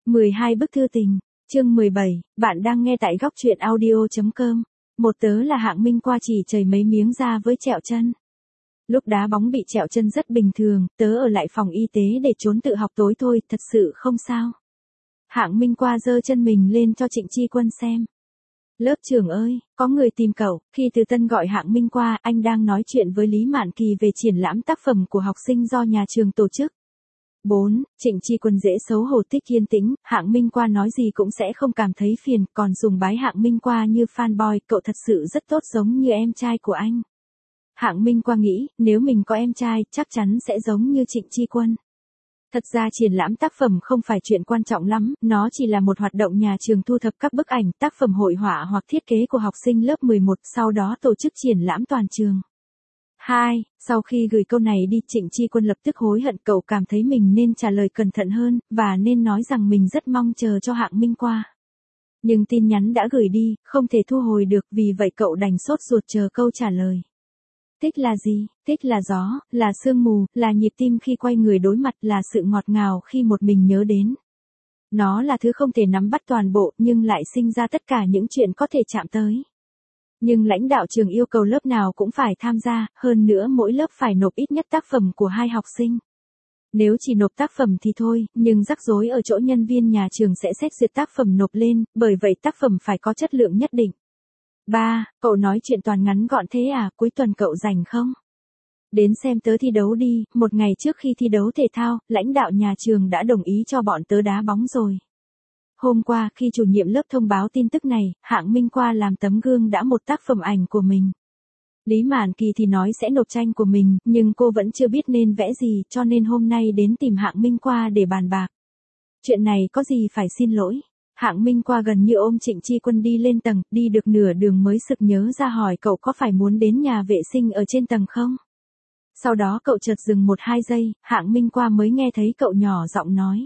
12 bức thư tình, chương 17, bạn đang nghe tại góc truyện audio.com. Một tớ là Hạng Minh qua chỉ chảy mấy miếng da với trẹo chân. Lúc đá bóng bị trẹo chân rất bình thường, tớ ở lại phòng y tế để trốn tự học tối thôi, thật sự không sao. Hạng Minh qua giơ chân mình lên cho Trịnh Chi Quân xem. Lớp trưởng ơi, có người tìm cậu. Khi Từ Tân gọi Hạng Minh qua, anh đang nói chuyện với Lý Mạn Kỳ về triển lãm tác phẩm của học sinh do nhà trường tổ chức. 4. Trịnh Chi Quân dễ xấu hổ thích yên tĩnh, Hạng Minh qua nói gì cũng sẽ không cảm thấy phiền, còn dùng bái Hạng Minh qua như fanboy, cậu thật sự rất tốt giống như em trai của anh. Hạng Minh qua nghĩ, nếu mình có em trai, chắc chắn sẽ giống như Trịnh Chi Quân. Thật ra triển lãm tác phẩm không phải chuyện quan trọng lắm, nó chỉ là một hoạt động nhà trường thu thập các bức ảnh, tác phẩm hội họa hoặc thiết kế của học sinh lớp 11, sau đó tổ chức triển lãm toàn trường. 2. Sau khi gửi câu này đi, Trịnh Chi Quân lập tức hối hận, cậu cảm thấy mình nên trả lời cẩn thận hơn, và nên nói rằng mình rất mong chờ cho Hạng Minh qua. Nhưng tin nhắn đã gửi đi, không thể thu hồi được, vì vậy cậu đành sốt ruột chờ câu trả lời. Thích là gì? Thích là gió, là sương mù, là nhịp tim khi quay người đối mặt, là sự ngọt ngào khi một mình nhớ đến. Nó là thứ không thể nắm bắt toàn bộ, nhưng lại sinh ra tất cả những chuyện có thể chạm tới. Nhưng lãnh đạo trường yêu cầu lớp nào cũng phải tham gia, hơn nữa mỗi lớp phải nộp ít nhất tác phẩm của 2 học sinh. Nếu chỉ nộp tác phẩm thì thôi, nhưng rắc rối ở chỗ nhân viên nhà trường sẽ xét duyệt tác phẩm nộp lên, bởi vậy tác phẩm phải có chất lượng nhất định. 3. Cậu nói chuyện toàn ngắn gọn thế à, cuối tuần cậu rảnh không? Đến xem tớ thi đấu đi. Một ngày trước khi thi đấu thể thao, lãnh đạo nhà trường đã đồng ý cho bọn tớ đá bóng rồi. Hôm qua, khi chủ nhiệm lớp thông báo tin tức này, Hạng Minh qua làm tấm gương đã một tác phẩm ảnh của mình. Lý Mạn Kỳ thì nói sẽ nộp tranh của mình, nhưng cô vẫn chưa biết nên vẽ gì, cho nên hôm nay đến tìm Hạng Minh qua để bàn bạc. Chuyện này có gì phải xin lỗi. Hạng Minh qua gần như ôm Trịnh Chi Quân đi lên tầng, đi được nửa đường mới sực nhớ ra hỏi cậu có phải muốn đến nhà vệ sinh ở trên tầng không? Sau đó cậu chợt dừng 1-2 giây, Hạng Minh qua mới nghe thấy cậu nhỏ giọng nói.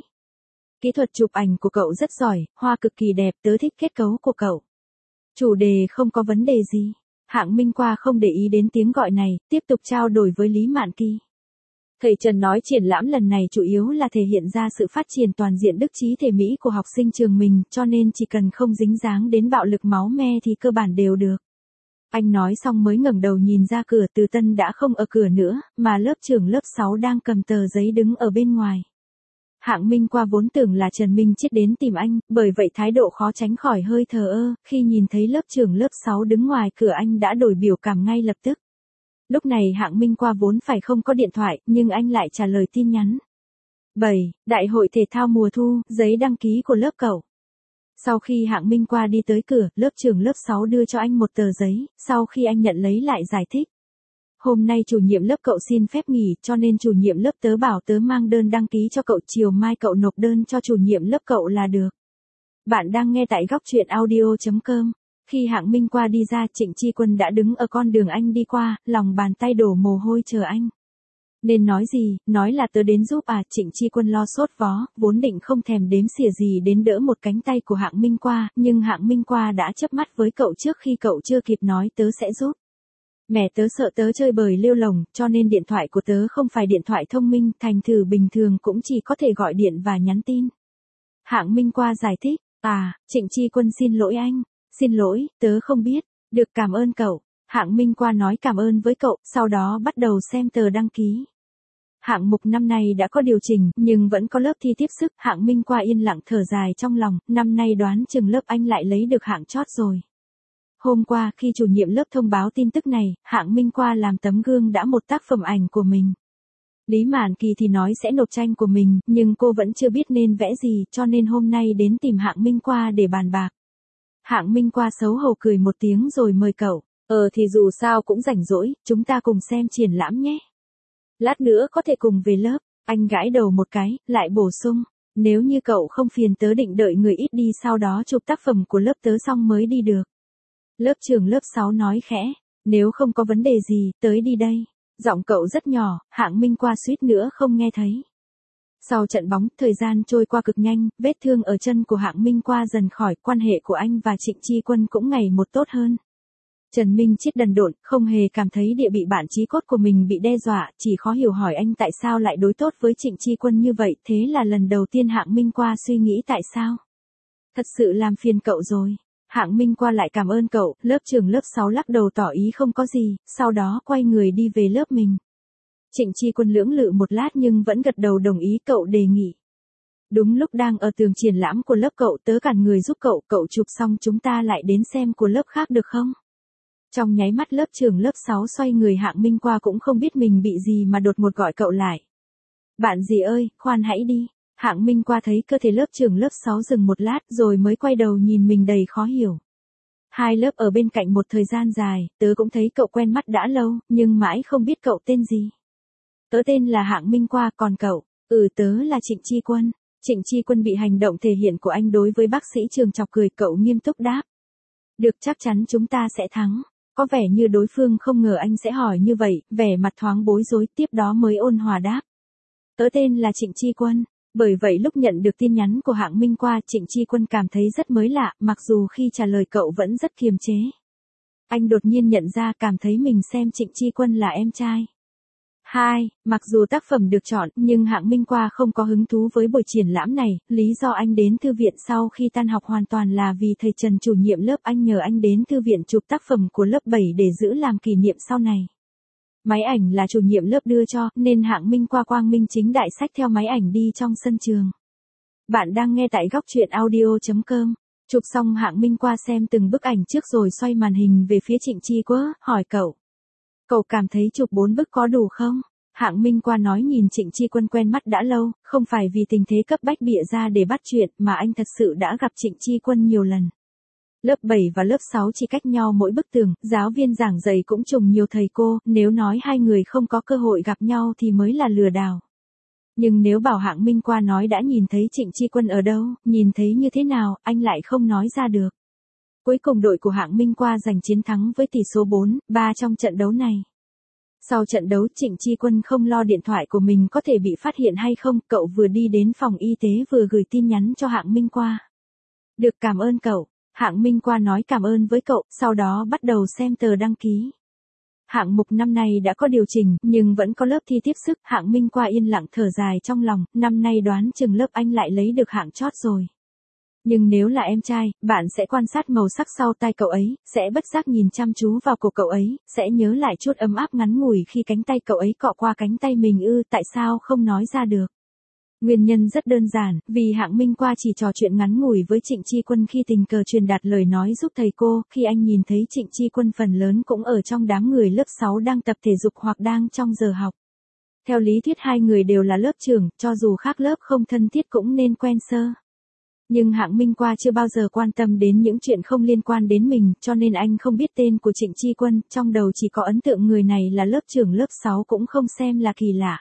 Kỹ thuật chụp ảnh của cậu rất giỏi, hoa cực kỳ đẹp, tớ thích kết cấu của cậu. Chủ đề không có vấn đề gì. Hạng Minh qua không để ý đến tiếng gọi này, tiếp tục trao đổi với Lý Mạn Kỳ. Thầy Trần nói triển lãm lần này chủ yếu là thể hiện ra sự phát triển toàn diện đức trí thể mỹ của học sinh trường mình, cho nên chỉ cần không dính dáng đến bạo lực máu me thì cơ bản đều được. Anh nói xong mới ngẩng đầu nhìn ra cửa, Từ Tân đã không ở cửa nữa, mà lớp trưởng lớp 6 đang cầm tờ giấy đứng ở bên ngoài. Hạng Minh qua vốn tưởng là Trần Minh Chết đến tìm anh, bởi vậy thái độ khó tránh khỏi hơi thờ ơ, khi nhìn thấy lớp trưởng lớp 6 đứng ngoài cửa anh đã đổi biểu cảm ngay lập tức. Lúc này Hạng Minh qua vốn phải không có điện thoại, nhưng anh lại trả lời tin nhắn. 7. Đại hội thể thao mùa thu, giấy đăng ký của lớp cậu. Sau khi Hạng Minh qua đi tới cửa, lớp trưởng lớp 6 đưa cho anh một tờ giấy, sau khi anh nhận lấy lại giải thích. Hôm nay chủ nhiệm lớp cậu xin phép nghỉ, cho nên chủ nhiệm lớp tớ bảo tớ mang đơn đăng ký cho cậu, chiều mai cậu nộp đơn cho chủ nhiệm lớp cậu là được. Bạn đang nghe tại góc truyện audio.com. Khi Hạng Minh qua đi ra, Trịnh Chi Quân đã đứng ở con đường anh đi qua, lòng bàn tay đổ mồ hôi chờ anh. Nên nói gì, nói là tớ đến giúp à, Trịnh Chi Quân lo sốt vó, vốn định không thèm đếm xỉa gì đến đỡ một cánh tay của Hạng Minh qua, nhưng Hạng Minh qua đã chớp mắt với cậu trước khi cậu chưa kịp nói tớ sẽ giúp. Mẹ tớ sợ tớ chơi bời lêu lồng, cho nên điện thoại của tớ không phải điện thoại thông minh, thành thử bình thường cũng chỉ có thể gọi điện và nhắn tin. Hạng Minh qua giải thích, Trịnh Chi Quân xin lỗi anh. Xin lỗi, tớ không biết. Được, cảm ơn cậu. Hạng Minh qua nói cảm ơn với cậu, sau đó bắt đầu xem tờ đăng ký. Hạng mục năm nay đã có điều chỉnh, nhưng vẫn có lớp thi tiếp sức. Hạng Minh qua yên lặng thở dài trong lòng, năm nay đoán chừng lớp anh lại lấy được hạng chót rồi. Hôm qua, khi chủ nhiệm lớp thông báo tin tức này, Hạng Minh qua làm tấm gương đã một tác phẩm ảnh của mình. Lý Mạn Kỳ thì nói sẽ nộp tranh của mình, nhưng cô vẫn chưa biết nên vẽ gì, cho nên hôm nay đến tìm Hạng Minh qua để bàn bạc. Hạng Minh qua xấu hổ cười một tiếng rồi mời cậu. Thì dù sao cũng rảnh rỗi, chúng ta cùng xem triển lãm nhé. Lát nữa có thể cùng về lớp. Anh gãi đầu một cái, lại bổ sung. Nếu như cậu không phiền tớ định đợi người ít đi sau đó chụp tác phẩm của lớp tớ xong mới đi được. Lớp trưởng lớp 6 nói khẽ. Nếu không có vấn đề gì, tới đi đây. Giọng cậu rất nhỏ, Hạng Minh qua suýt nữa không nghe thấy. Sau trận bóng, thời gian trôi qua cực nhanh, vết thương ở chân của Hạng Minh qua dần khỏi, quan hệ của anh và Trịnh Chi Quân cũng ngày một tốt hơn. Trần Minh Chết đần độn, không hề cảm thấy địa bị bạn chí cốt của mình bị đe dọa, chỉ khó hiểu hỏi anh tại sao lại đối tốt với Trịnh Chi Quân như vậy, thế là lần đầu tiên Hạng Minh Qua suy nghĩ tại sao. Thật sự làm phiền cậu rồi. Hạng Minh Qua lại cảm ơn cậu, lớp trưởng lớp 6 lắc đầu tỏ ý không có gì, sau đó quay người đi về lớp mình. Trịnh Chi Quân lưỡng lự một lát nhưng vẫn gật đầu đồng ý cậu đề nghị. Đúng lúc đang ở tường triển lãm của lớp cậu, tớ cản người giúp cậu chụp xong chúng ta lại đến xem của lớp khác được không? Trong nháy mắt lớp trưởng lớp 6 xoay người, Hạng Minh Qua cũng không biết mình bị gì mà đột ngột gọi cậu lại. Bạn gì ơi, khoan hãy đi. Hạng Minh Qua thấy cơ thể lớp trưởng lớp 6 dừng một lát rồi mới quay đầu nhìn mình đầy khó hiểu. Hai lớp ở bên cạnh một thời gian dài, tớ cũng thấy cậu quen mắt đã lâu, nhưng mãi không biết cậu tên gì. Tớ tên là Hạng Minh Qua, còn cậu? Tớ là Trịnh Chi Quân. Trịnh Chi Quân bị hành động thể hiện của anh đối với bác sĩ Trường chọc cười, cậu nghiêm túc đáp. Được, chắc chắn chúng ta sẽ thắng. Có vẻ như đối phương không ngờ anh sẽ hỏi như vậy, vẻ mặt thoáng bối rối, tiếp đó mới ôn hòa đáp. Tớ tên là Trịnh Chi Quân. Bởi vậy lúc nhận được tin nhắn của Hạng Minh Qua, Trịnh Chi Quân cảm thấy rất mới lạ, mặc dù khi trả lời cậu vẫn rất kiềm chế. Anh đột nhiên nhận ra, cảm thấy mình xem Trịnh Chi Quân là em trai. 2. Mặc dù tác phẩm được chọn, nhưng Hạng Minh Qua không có hứng thú với buổi triển lãm này, lý do anh đến thư viện sau khi tan học hoàn toàn là vì thầy Trần chủ nhiệm lớp anh nhờ anh đến thư viện chụp tác phẩm của lớp 7 để giữ làm kỷ niệm sau này. Máy ảnh là chủ nhiệm lớp đưa cho, nên Hạng Minh Qua quang minh chính đại xách theo máy ảnh đi trong sân trường. Bạn đang nghe tại góc truyện audio.com. Chụp xong Hạng Minh Qua xem từng bức ảnh trước rồi xoay màn hình về phía Trịnh Chi Quân, hỏi cậu. Cậu cảm thấy chụp 4 bức có đủ không? Hạng Minh Qua nói nhìn Trịnh Chi Quân quen mắt đã lâu, không phải vì tình thế cấp bách bịa ra để bắt chuyện mà anh thật sự đã gặp Trịnh Chi Quân nhiều lần. Lớp 7 và lớp 6 chỉ cách nhau mỗi bức tường, giáo viên giảng dạy cũng trùng nhiều thầy cô, nếu nói hai người không có cơ hội gặp nhau thì mới là lừa đảo. Nhưng nếu bảo Hạng Minh Qua nói đã nhìn thấy Trịnh Chi Quân ở đâu, nhìn thấy như thế nào, anh lại không nói ra được. Cuối cùng đội của Hạng Minh Qua giành chiến thắng với tỷ số 4-3 trong trận đấu này. Sau trận đấu, Trịnh Chi Quân không lo điện thoại của mình có thể bị phát hiện hay không, cậu vừa đi đến phòng y tế vừa gửi tin nhắn cho Hạng Minh Qua. Được, cảm ơn cậu. Hạng Minh Qua nói cảm ơn với cậu, sau đó bắt đầu xem tờ đăng ký. Hạng mục năm nay đã có điều chỉnh, nhưng vẫn có lớp thi tiếp sức, Hạng Minh Qua yên lặng thở dài trong lòng, năm nay đoán chừng lớp anh lại lấy được hạng chót rồi. Nhưng nếu là em trai, bạn sẽ quan sát màu sắc sau tai cậu ấy, sẽ bất giác nhìn chăm chú vào cổ cậu ấy, sẽ nhớ lại chút ấm áp ngắn ngủi khi cánh tay cậu ấy cọ qua cánh tay mình tại sao không nói ra được. Nguyên nhân rất đơn giản, vì Hạng Minh Qua chỉ trò chuyện ngắn ngủi với Trịnh Chi Quân khi tình cờ truyền đạt lời nói giúp thầy cô, khi anh nhìn thấy Trịnh Chi Quân phần lớn cũng ở trong đám người lớp 6 đang tập thể dục hoặc đang trong giờ học. Theo lý thuyết hai người đều là lớp trưởng, cho dù khác lớp không thân thiết cũng nên quen sơ. Nhưng Hạng Minh Qua chưa bao giờ quan tâm đến những chuyện không liên quan đến mình, cho nên anh không biết tên của Trịnh Chi Quân, trong đầu chỉ có ấn tượng người này là lớp trưởng lớp 6 cũng không xem là kỳ lạ.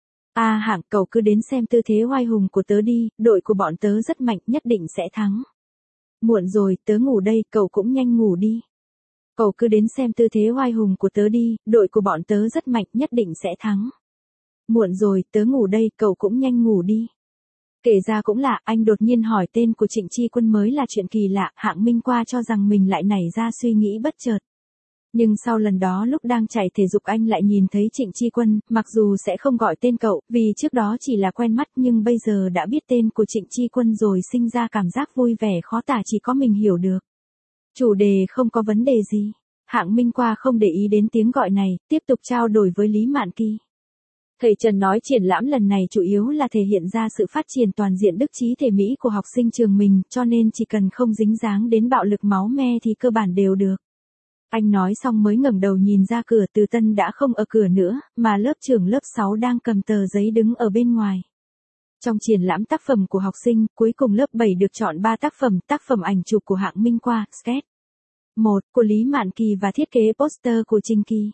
Hạng, cậu cứ đến xem tư thế oai hùng của tớ đi, đội của bọn tớ rất mạnh, nhất định sẽ thắng. Muộn rồi, tớ ngủ đây, cậu cũng nhanh ngủ đi. Cậu cứ đến xem tư thế oai hùng của tớ đi, đội của bọn tớ rất mạnh, nhất định sẽ thắng. Muộn rồi, tớ ngủ đây, cậu cũng nhanh ngủ đi. Kể ra cũng lạ, anh đột nhiên hỏi tên của Trịnh Chi Quân mới là chuyện kỳ lạ, Hạng Minh Qua cho rằng mình lại nảy ra suy nghĩ bất chợt. Nhưng sau lần đó lúc đang chạy thể dục anh lại nhìn thấy Trịnh Chi Quân, mặc dù sẽ không gọi tên cậu, vì trước đó chỉ là quen mắt nhưng bây giờ đã biết tên của Trịnh Chi Quân rồi sinh ra cảm giác vui vẻ khó tả chỉ có mình hiểu được. Chủ đề không có vấn đề gì. Hạng Minh Qua không để ý đến tiếng gọi này, tiếp tục trao đổi với Lý Mạn Kỳ. Thầy Trần nói triển lãm lần này chủ yếu là thể hiện ra sự phát triển toàn diện đức trí thể mỹ của học sinh trường mình, cho nên chỉ cần không dính dáng đến bạo lực máu me thì cơ bản đều được. Anh nói xong mới ngẩng đầu nhìn ra cửa, Từ Tân đã không ở cửa nữa, mà lớp trưởng lớp 6 đang cầm tờ giấy đứng ở bên ngoài. Trong triển lãm tác phẩm của học sinh, cuối cùng lớp 7 được chọn 3 tác phẩm ảnh chụp của Hạng Minh Qua, sketch 1 của Lý Mạn Kỳ và thiết kế poster của Trình Kỳ.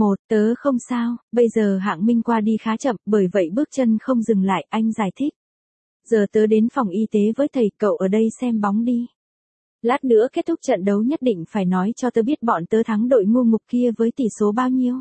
Tớ không sao, bây giờ Hạng Minh Qua đi khá chậm, bởi vậy bước chân không dừng lại, anh giải thích. Giờ tớ đến phòng y tế với thầy, cậu ở đây xem bóng đi. Lát nữa kết thúc trận đấu nhất định phải nói cho tớ biết bọn tớ thắng đội ngu ngục kia với tỷ số bao nhiêu.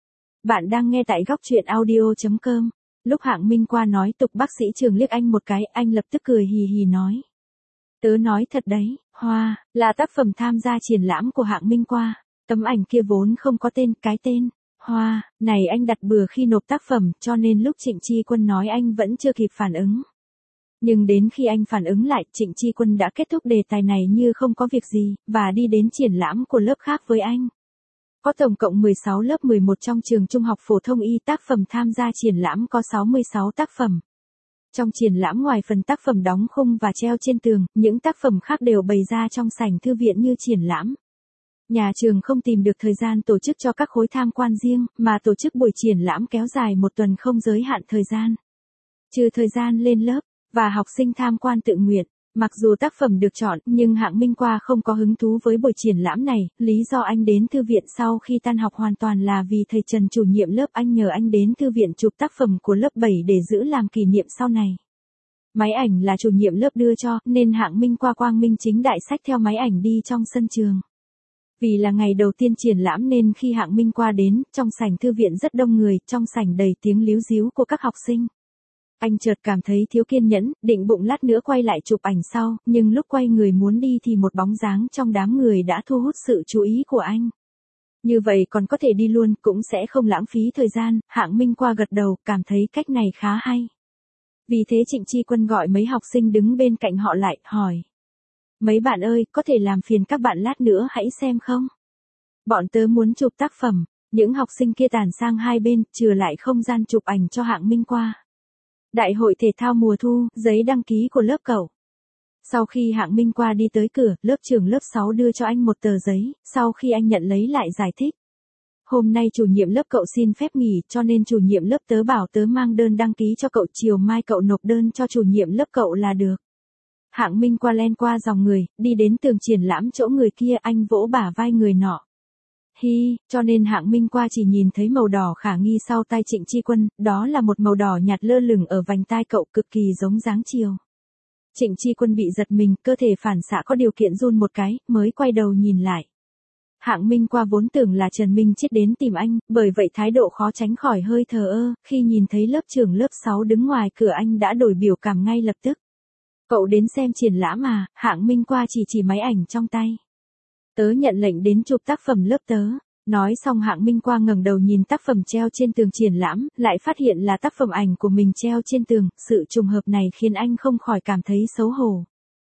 Bạn đang nghe tại góc truyện audio.com. Lúc Hạng Minh Qua nói tục bác sĩ Trường liếc anh một cái, anh lập tức cười hì hì nói. Tớ nói thật đấy, Hoa, là tác phẩm tham gia triển lãm của Hạng Minh Qua. Tấm ảnh kia vốn không có tên, cái tên Hoa này anh đặt bừa khi nộp tác phẩm, cho nên lúc Trịnh Chi Quân nói anh vẫn chưa kịp phản ứng. Nhưng đến khi anh phản ứng lại, Trịnh Chi Quân đã kết thúc đề tài này như không có việc gì, và đi đến triển lãm của lớp khác với anh. Có tổng cộng 16 lớp 11 trong trường trung học phổ thông Y, tác phẩm tham gia triển lãm có 66 tác phẩm. Trong triển lãm, ngoài phần tác phẩm đóng khung và treo trên tường, những tác phẩm khác đều bày ra trong sảnh thư viện như triển lãm. Nhà trường không tìm được thời gian tổ chức cho các khối tham quan riêng, mà tổ chức buổi triển lãm kéo dài một tuần không giới hạn thời gian. Trừ thời gian lên lớp, và học sinh tham quan tự nguyện. Mặc dù tác phẩm được chọn, nhưng Hạng Minh Qua không có hứng thú với buổi triển lãm này, lý do anh đến thư viện sau khi tan học hoàn toàn là vì thầy Trần chủ nhiệm lớp anh nhờ anh đến thư viện chụp tác phẩm của lớp 7 để giữ làm kỷ niệm sau này. Máy ảnh là chủ nhiệm lớp đưa cho, nên Hạng Minh Qua quang minh chính đại xách theo máy ảnh đi trong sân trường. Vì là ngày đầu tiên triển lãm nên khi Hạng Minh Qua đến, trong sảnh thư viện rất đông người, trong sảnh đầy tiếng líu ríu của các học sinh. Anh chợt cảm thấy thiếu kiên nhẫn, định bụng lát nữa quay lại chụp ảnh sau, nhưng lúc quay người muốn đi thì một bóng dáng trong đám người đã thu hút sự chú ý của anh. Như vậy còn có thể đi luôn, cũng sẽ không lãng phí thời gian. Hạng Minh Qua gật đầu, cảm thấy cách này khá hay. Vì thế Trịnh Chi Quân gọi mấy học sinh đứng bên cạnh họ lại, hỏi. Mấy bạn ơi, có thể làm phiền các bạn lát nữa hãy xem không? Bọn tớ muốn chụp tác phẩm. Những học sinh kia tản sang hai bên, chừa lại không gian chụp ảnh cho Hạng Minh Qua. Đại hội thể thao mùa thu, giấy đăng ký của lớp cậu. Sau khi Hạng Minh Qua đi tới cửa, lớp trưởng lớp 6 đưa cho anh một tờ giấy, sau khi anh nhận lấy lại giải thích. Hôm nay chủ nhiệm lớp cậu xin phép nghỉ, cho nên chủ nhiệm lớp tớ bảo tớ mang đơn đăng ký cho cậu, chiều mai cậu nộp đơn cho chủ nhiệm lớp cậu là được. Hạng Minh Qua len qua dòng người, đi đến tường triển lãm chỗ người kia, anh vỗ bả vai người nọ. Hi, cho nên Hạng Minh Qua chỉ nhìn thấy màu đỏ khả nghi sau tai Trịnh Chi Quân, đó là một màu đỏ nhạt lơ lửng ở vành tai cậu, cực kỳ giống dáng chiều. Trịnh Chi Quân bị giật mình, cơ thể phản xạ có điều kiện run một cái, mới quay đầu nhìn lại. Hạng Minh Qua vốn tưởng là Trần Minh Chết đến tìm anh, bởi vậy thái độ khó tránh khỏi hơi thờ ơ, khi nhìn thấy lớp trưởng lớp 6 đứng ngoài cửa anh đã đổi biểu cảm ngay lập tức. Cậu đến xem triển lãm à? Hạng Minh Qua chỉ máy ảnh trong tay. Tớ nhận lệnh đến chụp tác phẩm lớp tớ. Nói xong Hạng Minh Qua ngẩng đầu nhìn tác phẩm treo trên tường triển lãm, lại phát hiện là tác phẩm ảnh của mình treo trên tường, sự trùng hợp này khiến anh không khỏi cảm thấy xấu hổ.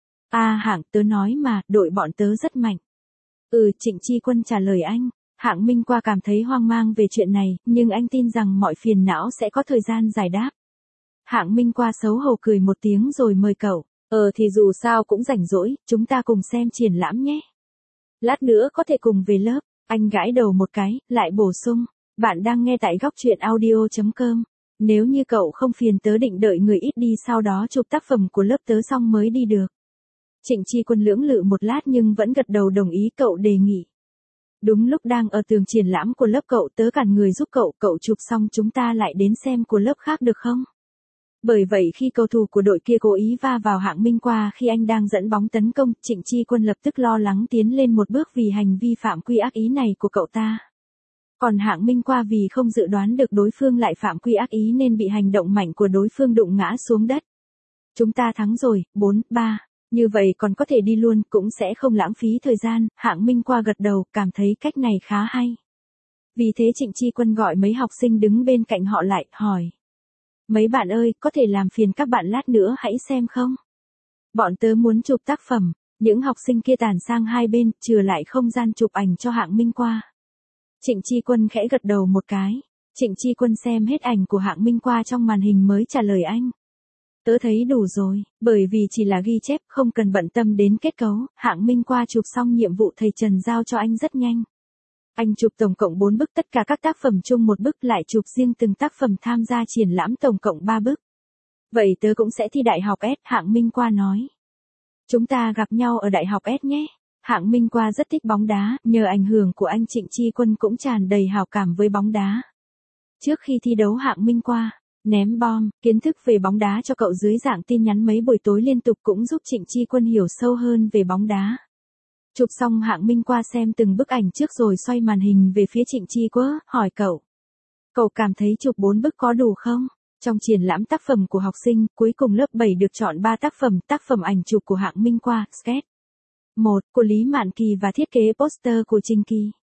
Hạng, tớ nói mà, đội bọn tớ rất mạnh. Trịnh Chi Quân trả lời anh. Hạng Minh Qua cảm thấy hoang mang về chuyện này, nhưng anh tin rằng mọi phiền não sẽ có thời gian giải đáp. Hạng Minh Qua xấu hổ cười một tiếng rồi mời cậu. Thì dù sao cũng rảnh rỗi, chúng ta cùng xem triển lãm nhé. Lát nữa có thể cùng về lớp. Anh gãi đầu một cái, lại bổ sung. Bạn đang nghe tại góc truyện audio.com. Nếu như cậu không phiền tớ định đợi người ít đi sau đó chụp tác phẩm của lớp tớ xong mới đi được. Trịnh Chi Quân lưỡng lự một lát nhưng vẫn gật đầu đồng ý cậu đề nghị. Đúng lúc đang ở tường triển lãm của lớp cậu, tớ cản người giúp cậu chụp xong chúng ta lại đến xem của lớp khác được không? Bởi vậy khi cầu thủ của đội kia cố ý va vào Hạng Minh Qua khi anh đang dẫn bóng tấn công, Trịnh Chi Quân lập tức lo lắng tiến lên một bước vì hành vi phạm quy ác ý này của cậu ta. Còn Hạng Minh Qua vì không dự đoán được đối phương lại phạm quy ác ý nên bị hành động mạnh của đối phương đụng ngã xuống đất. Chúng ta thắng rồi, 4-3. Như vậy còn có thể đi luôn, cũng sẽ không lãng phí thời gian. Hạng Minh Qua gật đầu, cảm thấy cách này khá hay. Vì thế Trịnh Chi Quân gọi mấy học sinh đứng bên cạnh họ lại, hỏi. Mấy bạn ơi, có thể làm phiền các bạn lát nữa hãy xem không? Bọn tớ muốn chụp tác phẩm. Những học sinh kia tản sang hai bên, chừa lại không gian chụp ảnh cho Hạng Minh Qua. Trịnh Chi Quân khẽ gật đầu một cái. Trịnh Chi Quân xem hết ảnh của Hạng Minh Qua trong màn hình mới trả lời anh. Tớ thấy đủ rồi, bởi vì chỉ là ghi chép, không cần bận tâm đến kết cấu. Hạng Minh Qua chụp xong nhiệm vụ thầy Trần giao cho anh rất nhanh. Anh chụp tổng cộng 4 bức, tất cả các tác phẩm chung một bức, lại chụp riêng từng tác phẩm tham gia triển lãm tổng cộng 3 bức. Vậy tớ cũng sẽ thi đại học S, Hạng Minh Qua nói. Chúng ta gặp nhau ở đại học S nhé. Hạng Minh Qua rất thích bóng đá, nhờ ảnh hưởng của anh Trịnh Chi Quân cũng tràn đầy hào cảm với bóng đá. Trước khi thi đấu Hạng Minh Qua ném bom, kiến thức về bóng đá cho cậu dưới dạng tin nhắn mấy buổi tối liên tục cũng giúp Trịnh Chi Quân hiểu sâu hơn về bóng đá. Chụp xong Hạng Minh Qua xem từng bức ảnh trước rồi xoay màn hình về phía Trịnh Chi Quân, hỏi cậu. Cậu cảm thấy chụp 4 bức có đủ không? Trong triển lãm tác phẩm của học sinh, cuối cùng lớp 7 được chọn 3 tác phẩm ảnh chụp của Hạng Minh Qua, sketch. 1. Của Lý Mạn Kỳ và thiết kế poster của Trình Kỳ.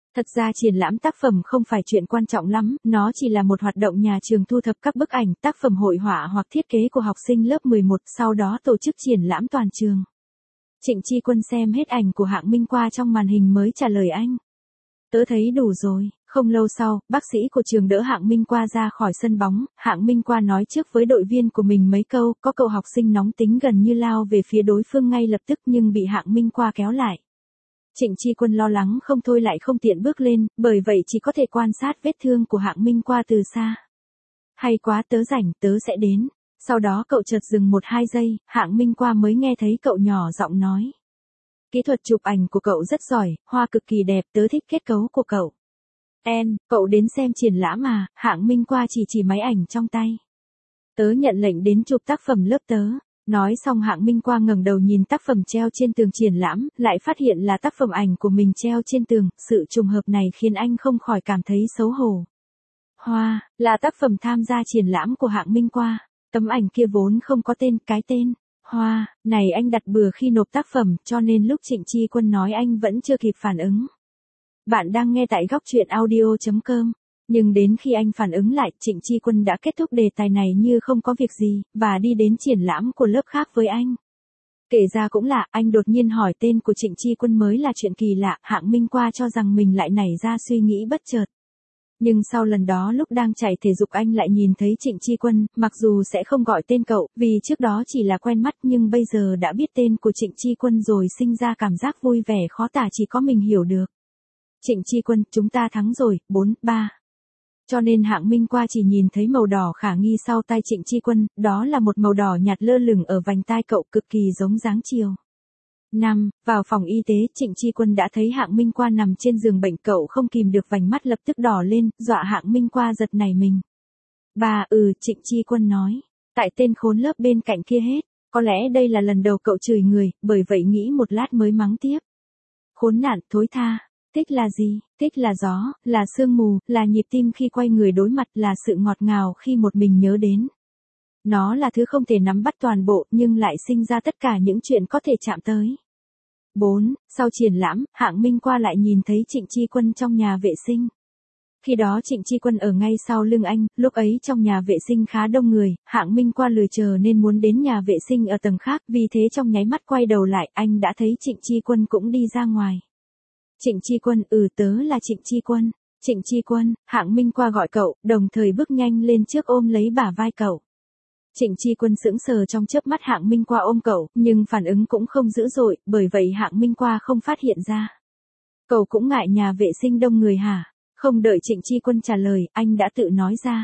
Thật ra triển lãm tác phẩm không phải chuyện quan trọng lắm, nó chỉ là một hoạt động nhà trường thu thập các bức ảnh, tác phẩm hội họa hoặc thiết kế của học sinh lớp 11, sau đó tổ chức triển lãm toàn trường. Trịnh Chi Quân xem hết ảnh của Hạng Minh qua trong màn hình mới trả lời anh. Tớ thấy đủ rồi. Không lâu sau, bác sĩ của trường đỡ Hạng Minh qua ra khỏi sân bóng, Hạng Minh qua nói trước với đội viên của mình mấy câu, có cậu học sinh nóng tính gần như lao về phía đối phương ngay lập tức nhưng bị Hạng Minh qua kéo lại. Trịnh Chi Quân lo lắng không thôi lại không tiện bước lên, bởi vậy chỉ có thể quan sát vết thương của Hạng Minh qua từ xa. Hay quá, tớ rảnh, tớ sẽ đến. Sau đó cậu chợt dừng 1-2 giây, Hạng Minh qua mới nghe thấy cậu nhỏ giọng nói. Kỹ thuật chụp ảnh của cậu rất giỏi, hoa cực kỳ đẹp, tớ thích kết cấu của cậu. Cậu đến xem triển lãm à? Hạng Minh qua chỉ máy ảnh trong tay. Tớ nhận lệnh đến chụp tác phẩm lớp tớ. Nói xong Hạng Minh qua ngẩng đầu nhìn tác phẩm treo trên tường triển lãm, lại phát hiện là tác phẩm ảnh của mình treo trên tường, sự trùng hợp này khiến anh không khỏi cảm thấy xấu hổ. Hoa, là tác phẩm tham gia triển lãm của Hạng Minh qua. Tấm ảnh kia vốn không có tên, cái tên Hoa này anh đặt bừa khi nộp tác phẩm, cho nên lúc Trịnh Chi Quân nói anh vẫn chưa kịp phản ứng. Bạn đang nghe tại góc truyện audio.com. Nhưng đến khi anh phản ứng lại, Trịnh Chi Quân đã kết thúc đề tài này như không có việc gì, và đi đến triển lãm của lớp khác với anh. Kể ra cũng lạ, anh đột nhiên hỏi tên của Trịnh Chi Quân mới là chuyện kỳ lạ, Hạng Minh qua cho rằng mình lại nảy ra suy nghĩ bất chợt. Nhưng sau lần đó lúc đang chạy thể dục anh lại nhìn thấy Trịnh Chi Quân, mặc dù sẽ không gọi tên cậu, vì trước đó chỉ là quen mắt nhưng bây giờ đã biết tên của Trịnh Chi Quân rồi sinh ra cảm giác vui vẻ khó tả chỉ có mình hiểu được. Trịnh Chi Quân, chúng ta thắng rồi, 4-3. Cho nên Hạng Minh qua chỉ nhìn thấy màu đỏ khả nghi sau tai Trịnh Chi Quân, đó là một màu đỏ nhạt lơ lửng ở vành tai cậu cực kỳ giống dáng chiều. 5. Vào phòng y tế, Trịnh Chi Quân đã thấy Hạng Minh qua nằm trên giường bệnh, cậu không kìm được vành mắt lập tức đỏ lên, dọa Hạng Minh qua giật nảy mình. Trịnh Chi Quân nói. Tại tên khốn lớp bên cạnh kia hết. Có lẽ đây là lần đầu cậu chửi người, bởi vậy nghĩ một lát mới mắng tiếp. Khốn nạn, thối tha. Thích là gì? Thích là gió, là sương mù, là nhịp tim khi quay người đối mặt, là sự ngọt ngào khi một mình nhớ đến. Nó là thứ không thể nắm bắt toàn bộ nhưng lại sinh ra tất cả những chuyện có thể chạm tới. 4. Sau triển lãm, Hạng Minh qua lại nhìn thấy Trịnh Chi Quân trong nhà vệ sinh. Khi đó Trịnh Chi Quân ở ngay sau lưng anh, lúc ấy trong nhà vệ sinh khá đông người, Hạng Minh qua lười chờ nên muốn đến nhà vệ sinh ở tầng khác, vì thế trong nháy mắt quay đầu lại anh đã thấy Trịnh Chi Quân cũng đi ra ngoài. Trịnh Chi Quân, tớ là Trịnh Chi Quân. Trịnh Chi Quân, Hạng Minh qua gọi cậu, đồng thời bước nhanh lên trước ôm lấy bả vai cậu. Trịnh Chi Quân sững sờ trong chớp mắt Hạng Minh qua ôm cậu, nhưng phản ứng cũng không dữ dội, bởi vậy Hạng Minh qua không phát hiện ra. Cậu cũng ngại nhà vệ sinh đông người hả? Không đợi Trịnh Chi Quân trả lời, anh đã tự nói ra.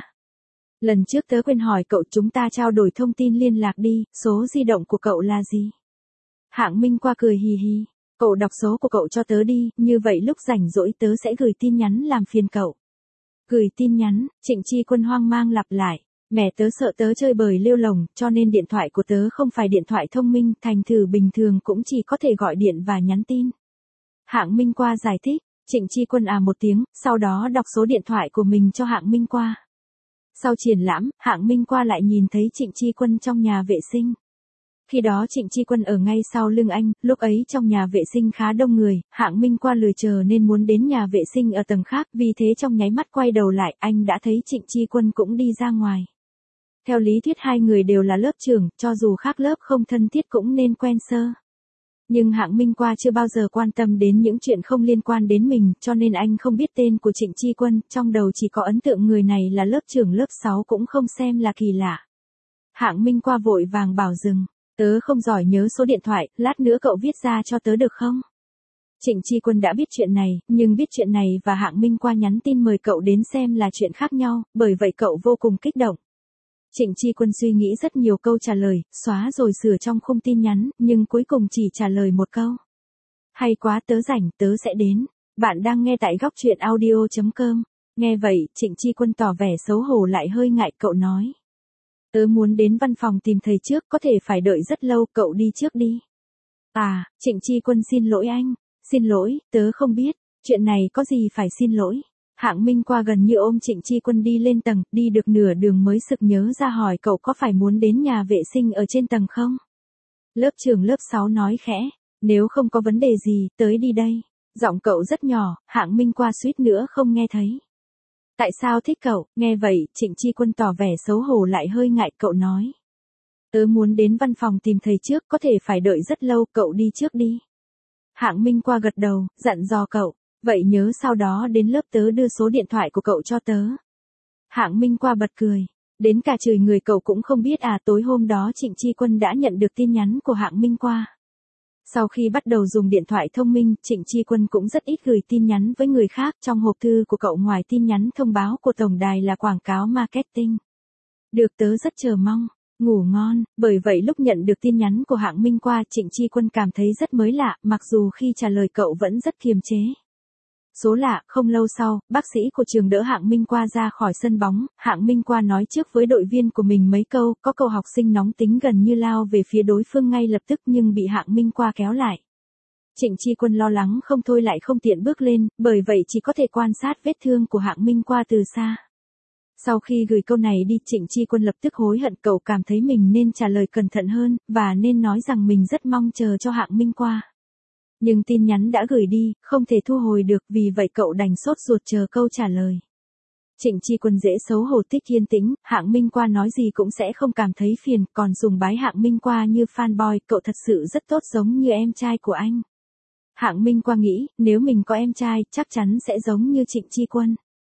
Lần trước tớ quên hỏi cậu, chúng ta trao đổi thông tin liên lạc đi, số di động của cậu là gì? Hạng Minh qua cười hì hì. Cậu đọc số của cậu cho tớ đi, như vậy lúc rảnh rỗi tớ sẽ gửi tin nhắn làm phiền cậu. Gửi tin nhắn, Trịnh Chi Quân hoang mang lặp lại. Mẹ tớ sợ tớ chơi bời lêu lồng, cho nên điện thoại của tớ không phải điện thoại thông minh, thành thử bình thường cũng chỉ có thể gọi điện và nhắn tin. Hạng Minh qua giải thích, Trịnh Chi Quân một tiếng, sau đó đọc số điện thoại của mình cho Hạng Minh qua. Sau triển lãm, Hạng Minh qua lại nhìn thấy Trịnh Chi Quân trong nhà vệ sinh. Khi đó Trịnh Chi Quân ở ngay sau lưng anh, lúc ấy trong nhà vệ sinh khá đông người, Hạng Minh qua lười chờ nên muốn đến nhà vệ sinh ở tầng khác, vì thế trong nháy mắt quay đầu lại anh đã thấy Trịnh Chi Quân cũng đi ra ngoài. Theo lý thuyết hai người đều là lớp trưởng, cho dù khác lớp không thân thiết cũng nên quen sơ. Nhưng Hạng Minh qua chưa bao giờ quan tâm đến những chuyện không liên quan đến mình, cho nên anh không biết tên của Trịnh Chi Quân, trong đầu chỉ có ấn tượng người này là lớp trưởng lớp 6 cũng không xem là kỳ lạ. Hạng Minh qua vội vàng bảo dừng. Tớ không giỏi nhớ số điện thoại, lát nữa cậu viết ra cho tớ được không? Trịnh Chi Quân đã biết chuyện này, nhưng biết chuyện này và Hạng Minh qua nhắn tin mời cậu đến xem là chuyện khác nhau, bởi vậy cậu vô cùng kích động. Trịnh Chi Quân suy nghĩ rất nhiều câu trả lời, xóa rồi sửa trong khung tin nhắn, nhưng cuối cùng chỉ trả lời một câu. Hay quá, tớ rảnh, tớ sẽ đến. Bạn đang nghe tại góc truyện audio.com. Nghe vậy, Trịnh Chi Quân tỏ vẻ xấu hổ lại hơi ngại, cậu nói. Tớ muốn đến văn phòng tìm thầy trước, có thể phải đợi rất lâu, cậu đi trước đi. Trịnh Chi Quân xin lỗi anh. Xin lỗi, tớ không biết, chuyện này có gì phải xin lỗi. Hạng Minh qua gần như ôm Trịnh Chi Quân đi lên tầng, đi được nửa đường mới sực nhớ ra hỏi cậu có phải muốn đến nhà vệ sinh ở trên tầng không? Lớp trưởng lớp 6 nói khẽ, nếu không có vấn đề gì, tới đi đây. Giọng cậu rất nhỏ, Hạng Minh qua suýt nữa không nghe thấy. Tại sao thích cậu? Nghe vậy, Trịnh Chi Quân tỏ vẻ xấu hổ lại hơi ngại, cậu nói. Tớ muốn đến văn phòng tìm thầy trước, có thể phải đợi rất lâu, cậu đi trước đi. Hạng Minh qua gật đầu, dặn dò cậu, vậy nhớ sau đó đến lớp tớ đưa số điện thoại của cậu cho tớ. Hạng Minh qua bật cười, đến cả chửi người cậu cũng không biết à. Tối hôm đó Trịnh Chi Quân đã nhận được tin nhắn của Hạng Minh qua. Sau khi bắt đầu dùng điện thoại thông minh, Trịnh Chi Quân cũng rất ít gửi tin nhắn với người khác. Trong hộp thư của cậu ngoài tin nhắn thông báo của tổng đài là quảng cáo marketing. Được, tớ rất chờ mong. Ngủ ngon. Bởi vậy lúc nhận được tin nhắn của Hạng Minh qua, Trịnh Chi Quân cảm thấy rất mới lạ, mặc dù khi trả lời cậu vẫn rất kiềm chế. Số lạ. Không lâu sau, bác sĩ của trường đỡ Hạng Minh qua ra khỏi sân bóng. Hạng Minh qua nói trước với đội viên của mình mấy câu, có cậu học sinh nóng tính gần như lao về phía đối phương ngay lập tức nhưng bị Hạng Minh qua kéo lại. Trịnh Chi Quân lo lắng không thôi lại không tiện bước lên, bởi vậy chỉ có thể quan sát vết thương của Hạng Minh qua từ xa. Sau khi gửi câu này đi, Trịnh Chi Quân lập tức hối hận, cậu cảm thấy mình nên trả lời cẩn thận hơn, và nên nói rằng mình rất mong chờ cho Hạng Minh qua. Nhưng tin nhắn đã gửi đi, không thể thu hồi được, vì vậy cậu đành sốt ruột chờ câu trả lời. Trịnh Chi Quân dễ xấu hổ thích yên tĩnh, Hạng Minh qua nói gì cũng sẽ không cảm thấy phiền, còn sùng bái Hạng Minh qua như fanboy, cậu thật sự rất tốt giống như em trai của anh. Hạng Minh qua nghĩ, nếu mình có em trai, chắc chắn sẽ giống như Trịnh Chi Quân.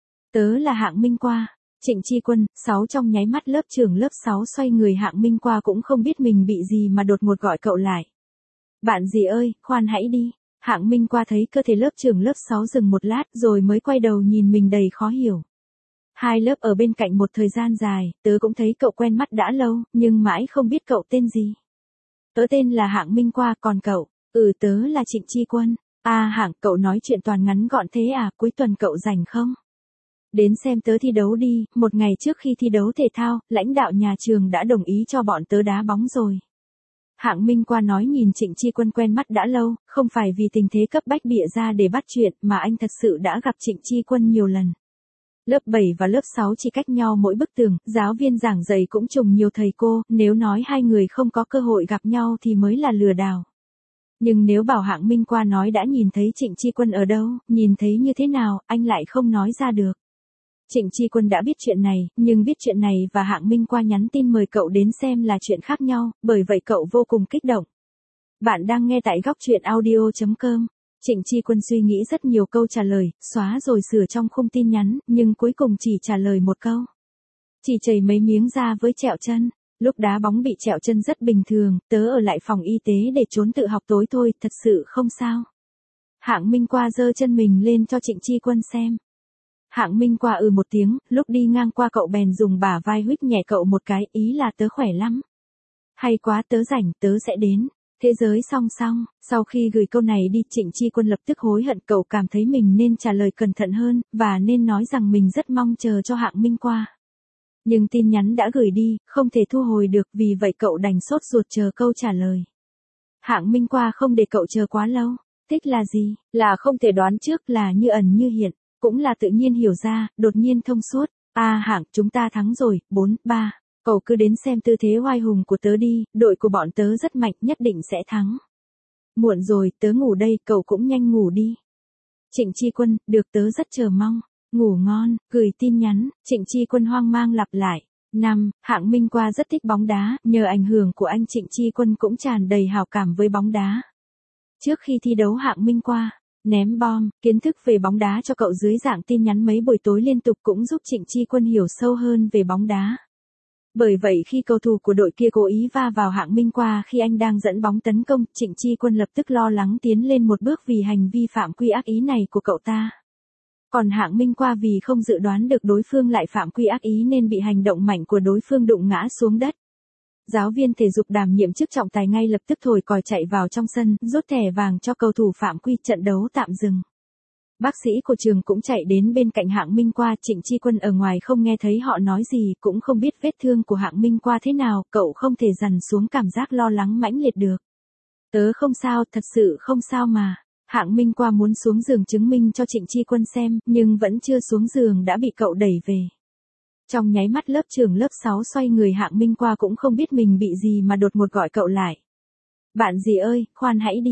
Tớ là Hạng Minh qua. Trịnh Chi Quân, 6 trong nháy mắt lớp trưởng lớp 6 xoay người, Hạng Minh qua cũng không biết mình bị gì mà đột ngột gọi cậu lại. Bạn gì ơi, khoan hãy đi. Hạng Minh qua thấy cơ thể lớp trưởng lớp 6 dừng một lát rồi mới quay đầu nhìn mình đầy khó hiểu. Hai lớp ở bên cạnh một thời gian dài, tớ cũng thấy cậu quen mắt đã lâu, nhưng mãi không biết cậu tên gì. Tớ tên là Hạng Minh qua, còn cậu? Tớ là Trịnh Chi Quân. À Hạng, cậu nói chuyện toàn ngắn gọn thế à, cuối tuần cậu rảnh không? Đến xem tớ thi đấu đi. Một ngày trước khi thi đấu thể thao, lãnh đạo nhà trường đã đồng ý cho bọn tớ đá bóng rồi. Hạng Minh qua nói nhìn Trịnh Chi Quân quen mắt đã lâu, không phải vì tình thế cấp bách bịa ra để bắt chuyện, mà anh thật sự đã gặp Trịnh Chi Quân nhiều lần. Lớp 7 và lớp 6 chỉ cách nhau mỗi bức tường, giáo viên giảng dạy cũng trùng nhiều thầy cô, nếu nói hai người không có cơ hội gặp nhau thì mới là lừa đảo. Nhưng nếu bảo Hạng Minh qua nói đã nhìn thấy Trịnh Chi Quân ở đâu, nhìn thấy như thế nào, anh lại không nói ra được. Trịnh Chi Quân đã biết chuyện này, nhưng biết chuyện này và Hạng Minh qua nhắn tin mời cậu đến xem là chuyện khác nhau, bởi vậy cậu vô cùng kích động. Bạn đang nghe tại góc truyện audio.com. Trịnh Chi Quân suy nghĩ rất nhiều câu trả lời, xóa rồi sửa trong khung tin nhắn, nhưng cuối cùng chỉ trả lời một câu. Chỉ chảy mấy miếng da với trẹo chân. Lúc đá bóng bị trẹo chân rất bình thường, tớ ở lại phòng y tế để trốn tự học tối thôi, thật sự không sao. Hạng Minh qua giơ chân mình lên cho Trịnh Chi Quân xem. Hạng Minh qua một tiếng, lúc đi ngang qua cậu bèn dùng bả vai huých nhẹ cậu một cái, ý là tớ khỏe lắm. Hay quá, tớ rảnh, tớ sẽ đến. Thế giới song song. Sau khi gửi câu này đi, Trịnh Chi Quân lập tức hối hận, cậu cảm thấy mình nên trả lời cẩn thận hơn, và nên nói rằng mình rất mong chờ cho Hạng Minh qua. Nhưng tin nhắn đã gửi đi, không thể thu hồi được, vì vậy cậu đành sốt ruột chờ câu trả lời. Hạng Minh qua không để cậu chờ quá lâu. Thích là gì? Là không thể đoán trước, là như ẩn như hiện. Cũng là tự nhiên hiểu ra, đột nhiên thông suốt. À Hạng, chúng ta thắng rồi, 4-3. Cậu cứ đến xem tư thế oai hùng của tớ đi, đội của bọn tớ rất mạnh, nhất định sẽ thắng. Muộn rồi, tớ ngủ đây, cậu cũng nhanh ngủ đi. Trịnh Chi Quân, được, tớ rất chờ mong. Ngủ ngon. Gửi tin nhắn, Trịnh Chi Quân hoang mang lặp lại. 5. Hạng Minh qua rất thích bóng đá, nhờ ảnh hưởng của anh Trịnh Chi Quân cũng tràn đầy hào cảm với bóng đá. Trước khi thi đấu Hạng Minh qua ném bom, kiến thức về bóng đá cho cậu dưới dạng tin nhắn mấy buổi tối liên tục cũng giúp Trịnh Chi Quân hiểu sâu hơn về bóng đá. Bởi vậy khi cầu thủ của đội kia cố ý va vào Hạng Minh qua khi anh đang dẫn bóng tấn công, Trịnh Chi Quân lập tức lo lắng tiến lên một bước vì hành vi phạm quy ác ý này của cậu ta. Còn Hạng Minh qua vì không dự đoán được đối phương lại phạm quy ác ý nên bị hành động mạnh của đối phương đụng ngã xuống đất. Giáo viên thể dục đảm nhiệm chức trọng tài ngay lập tức thổi còi chạy vào trong sân, rút thẻ vàng cho cầu thủ phạm quy, trận đấu tạm dừng. Bác sĩ của trường cũng chạy đến bên cạnh Hạng Minh qua, Trịnh Chi Quân ở ngoài không nghe thấy họ nói gì, cũng không biết vết thương của Hạng Minh qua thế nào, cậu không thể dằn xuống cảm giác lo lắng mãnh liệt được. Tớ không sao, thật sự không sao mà. Hạng Minh qua muốn xuống giường chứng minh cho Trịnh Chi Quân xem, nhưng vẫn chưa xuống giường đã bị cậu đẩy về. Trong nháy mắt lớp trưởng lớp 6 xoay người, Hạng Minh qua cũng không biết mình bị gì mà đột ngột gọi cậu lại. Bạn gì ơi, khoan hãy đi.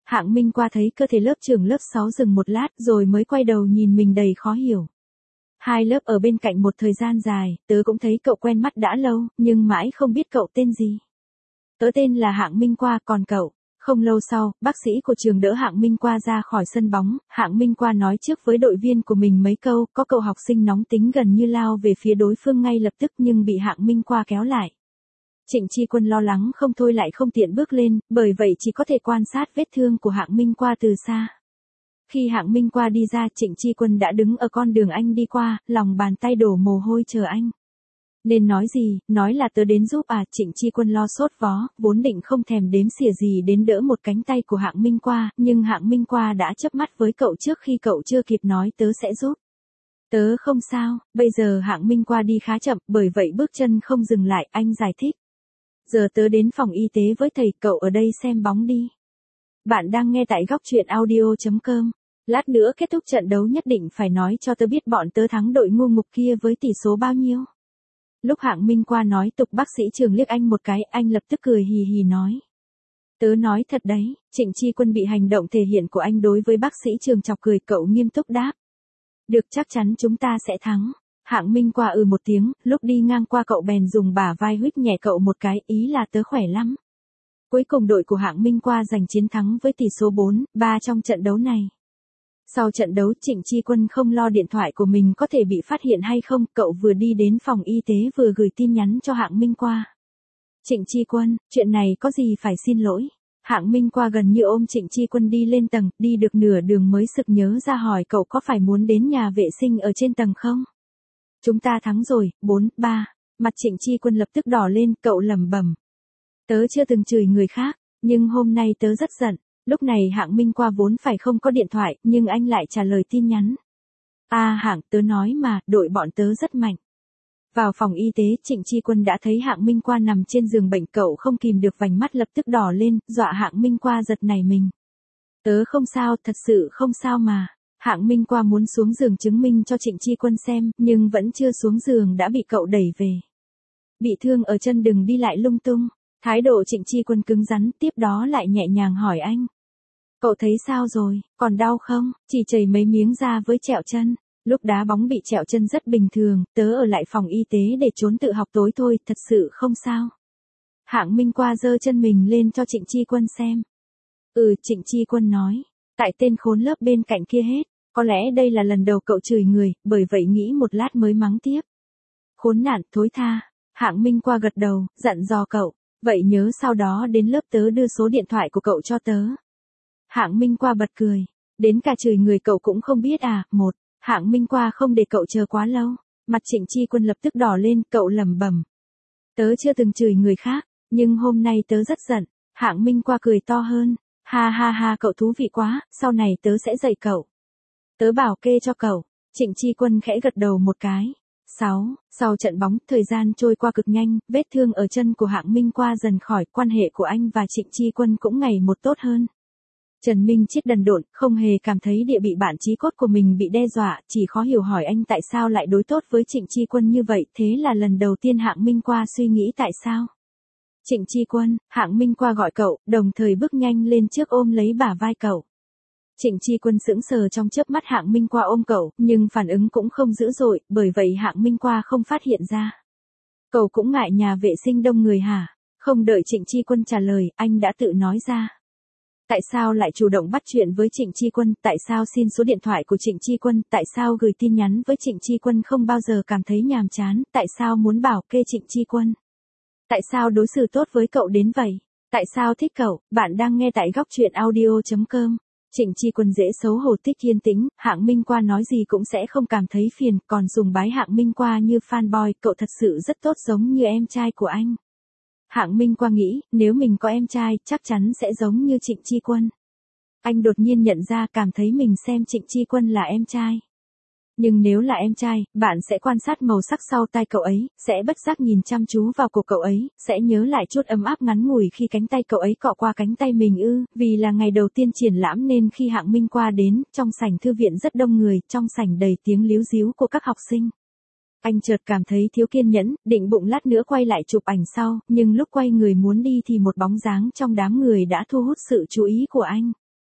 Hạng Minh qua thấy cơ thể lớp trưởng lớp 6 dừng một lát rồi mới quay đầu nhìn mình đầy khó hiểu. Hai lớp ở bên cạnh một thời gian dài, tớ cũng thấy cậu quen mắt đã lâu, nhưng mãi không biết cậu tên gì. Tớ tên là Hạng Minh qua, còn cậu? Không lâu sau, bác sĩ của trường đỡ Hạng Minh qua ra khỏi sân bóng, Hạng Minh qua nói trước với đội viên của mình mấy câu, có cậu học sinh nóng tính gần như lao về phía đối phương ngay lập tức nhưng bị Hạng Minh qua kéo lại. Trịnh Chi Quân lo lắng không thôi lại không tiện bước lên, bởi vậy chỉ có thể quan sát vết thương của Hạng Minh qua từ xa. Khi Hạng Minh qua đi ra, Trịnh Chi Quân đã đứng ở con đường anh đi qua, lòng bàn tay đổ mồ hôi chờ anh. Nên nói gì, nói là tớ đến giúp à, Trịnh Chi Quân lo sốt vó, vốn định không thèm đếm xỉa gì đến đỡ một cánh tay của Hạng Minh qua, nhưng Hạng Minh qua đã chớp mắt với cậu trước khi cậu chưa kịp nói tớ sẽ giúp. Tớ không sao, bây giờ Hạng Minh qua đi khá chậm, bởi vậy bước chân không dừng lại, anh giải thích. Giờ tớ đến phòng y tế với thầy, cậu ở đây xem bóng đi. Bạn đang nghe tại góc truyện audio.com. Lát nữa kết thúc trận đấu nhất định phải nói cho tớ biết bọn tớ thắng đội ngu ngục kia với tỷ số bao nhiêu. Lúc Hạng Minh qua nói tục, bác sĩ Trường liếc anh một cái, anh lập tức cười hì hì nói. Tớ nói thật đấy. Trịnh Chi Quân bị hành động thể hiện của anh đối với bác sĩ Trường chọc cười, cậu nghiêm túc đáp. Được, chắc chắn chúng ta sẽ thắng. Hạng Minh qua một tiếng, lúc đi ngang qua cậu bèn dùng bả vai huých nhẹ cậu một cái, ý là tớ khỏe lắm. Cuối cùng đội của Hạng Minh qua giành chiến thắng với tỷ số 4-3 trong trận đấu này. Sau trận đấu, Trịnh Chi Quân không lo điện thoại của mình có thể bị phát hiện hay không, cậu vừa đi đến phòng y tế vừa gửi tin nhắn cho Hạng Minh qua. Trịnh Chi Quân, chuyện này có gì phải xin lỗi. Hạng Minh qua gần như ôm Trịnh Chi Quân đi lên tầng, đi được nửa đường mới sực nhớ ra hỏi cậu có phải muốn đến nhà vệ sinh ở trên tầng không? Chúng ta thắng rồi, 4-3. Mặt Trịnh Chi Quân lập tức đỏ lên, cậu lẩm bẩm. Tớ chưa từng chửi người khác, nhưng hôm nay tớ rất giận. Lúc này Hạng Minh qua vốn phải không có điện thoại, nhưng anh lại trả lời tin nhắn. Hạng, tớ nói mà, đội bọn tớ rất mạnh. Vào phòng y tế, Trịnh Chi Quân đã thấy Hạng Minh qua nằm trên giường bệnh, cậu không kìm được vành mắt lập tức đỏ lên, dọa Hạng Minh qua giật nảy mình. Tớ không sao, thật sự không sao mà. Hạng Minh qua muốn xuống giường chứng minh cho Trịnh Chi Quân xem, nhưng vẫn chưa xuống giường đã bị cậu đẩy về. Bị thương ở chân đừng đi lại lung tung. Thái độ Trịnh Chi Quân cứng rắn, tiếp đó lại nhẹ nhàng hỏi anh. Cậu thấy sao rồi, còn đau không? Chỉ chảy mấy miếng da với trẹo chân. Lúc đá bóng bị trẹo chân rất bình thường, tớ ở lại phòng y tế để trốn tự học tối thôi, thật sự không sao. Hạng Minh qua giơ chân mình lên cho Trịnh Chi Quân xem. Trịnh Chi Quân nói. Tại tên khốn lớp bên cạnh kia hết. Có lẽ đây là lần đầu cậu chửi người, bởi vậy nghĩ một lát mới mắng tiếp. Khốn nạn, thối tha. Hạng Minh qua gật đầu, dặn dò cậu. Vậy nhớ sau đó đến lớp tớ đưa số điện thoại của cậu cho tớ. Hạng Minh qua bật cười. Đến cả chửi người cậu cũng không biết à? Hạng Minh qua không để cậu chờ quá lâu. Mặt Trịnh Chi Quân lập tức đỏ lên, cậu lẩm bẩm. Tớ chưa từng chửi người khác, nhưng hôm nay tớ rất giận. Hạng Minh qua cười to hơn. Ha ha ha, cậu thú vị quá, sau này tớ sẽ dạy cậu. Tớ bảo kê cho cậu. Trịnh Chi Quân khẽ gật đầu một cái. 6. Sau trận bóng, thời gian trôi qua cực nhanh, vết thương ở chân của Hạng Minh qua dần khỏi, quan hệ của anh và Trịnh Chi Quân cũng ngày một tốt hơn. Trần Minh Chiết đần độn, không hề cảm thấy địa bị bạn chí cốt của mình bị đe dọa, chỉ khó hiểu hỏi anh tại sao lại đối tốt với Trịnh Chi Quân như vậy, thế là lần đầu tiên Hạng Minh qua suy nghĩ tại sao. Trịnh Chi Quân, Hạng Minh qua gọi cậu, đồng thời bước nhanh lên trước ôm lấy bả vai cậu. Trịnh Chi Quân sững sờ trong chớp mắt Hạng Minh qua ôm cậu, nhưng phản ứng cũng không dữ dội, bởi vậy Hạng Minh qua không phát hiện ra. Cậu cũng ngại nhà vệ sinh đông người hả? Không đợi Trịnh Chi Quân trả lời, anh đã tự nói ra. Tại sao lại chủ động bắt chuyện với Trịnh Chi Quân, tại sao xin số điện thoại của Trịnh Chi Quân, tại sao gửi tin nhắn với Trịnh Chi Quân không bao giờ cảm thấy nhàm chán, tại sao muốn bảo kê Trịnh Chi Quân. Tại sao đối xử tốt với cậu đến vậy? Tại sao thích cậu? Bạn đang nghe tại góc truyện audio.com. Trịnh Chi Quân dễ xấu hổ thích yên tĩnh, Hạng Minh qua nói gì cũng sẽ không cảm thấy phiền, còn dùng bái Hạng Minh qua như fanboy, cậu thật sự rất tốt giống như em trai của anh. Hạng Minh qua nghĩ, nếu mình có em trai, chắc chắn sẽ giống như Trịnh Chi Quân. Anh đột nhiên nhận ra cảm thấy mình xem Trịnh Chi Quân là em trai. Nhưng nếu là em trai, bạn sẽ quan sát màu sắc sau tai cậu ấy, sẽ bất giác nhìn chăm chú vào cổ cậu ấy, sẽ nhớ lại chút ấm áp ngắn ngủi khi cánh tay cậu ấy cọ qua cánh tay mình vì là ngày đầu tiên triển lãm nên khi Hạng Minh qua đến, trong sảnh thư viện rất đông người, trong sảnh đầy tiếng líu ríu của các học sinh. Anh chợt cảm thấy thiếu kiên nhẫn, định bụng lát nữa quay lại chụp ảnh sau, nhưng lúc quay người muốn đi thì một bóng dáng trong đám người đã thu hút sự chú ý của anh.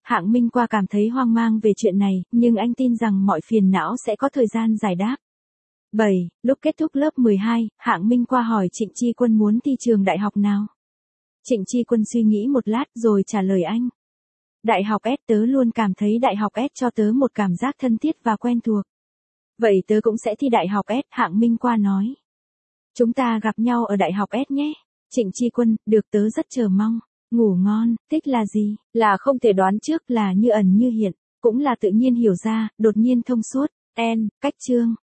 Hạng Minh Qua cảm thấy hoang mang về chuyện này, nhưng anh tin rằng mọi phiền não sẽ có thời gian giải đáp. 7. Lúc kết thúc lớp 12, Hạng Minh Qua hỏi Trịnh Chi Quân muốn thi trường đại học nào. Trịnh Chi Quân suy nghĩ một lát rồi trả lời anh. Đại học S, tớ luôn cảm thấy đại học S cho tớ một cảm giác thân thiết và quen thuộc. Vậy tớ cũng sẽ thi đại học S, Hạng Minh Qua nói. Chúng ta gặp nhau ở đại học S nhé. Trịnh Chi Quân, được, tớ rất chờ mong. Ngủ ngon, thích là gì? Là không thể đoán trước, là như ẩn như hiện, cũng là tự nhiên hiểu ra, đột nhiên thông suốt. N, cách chương.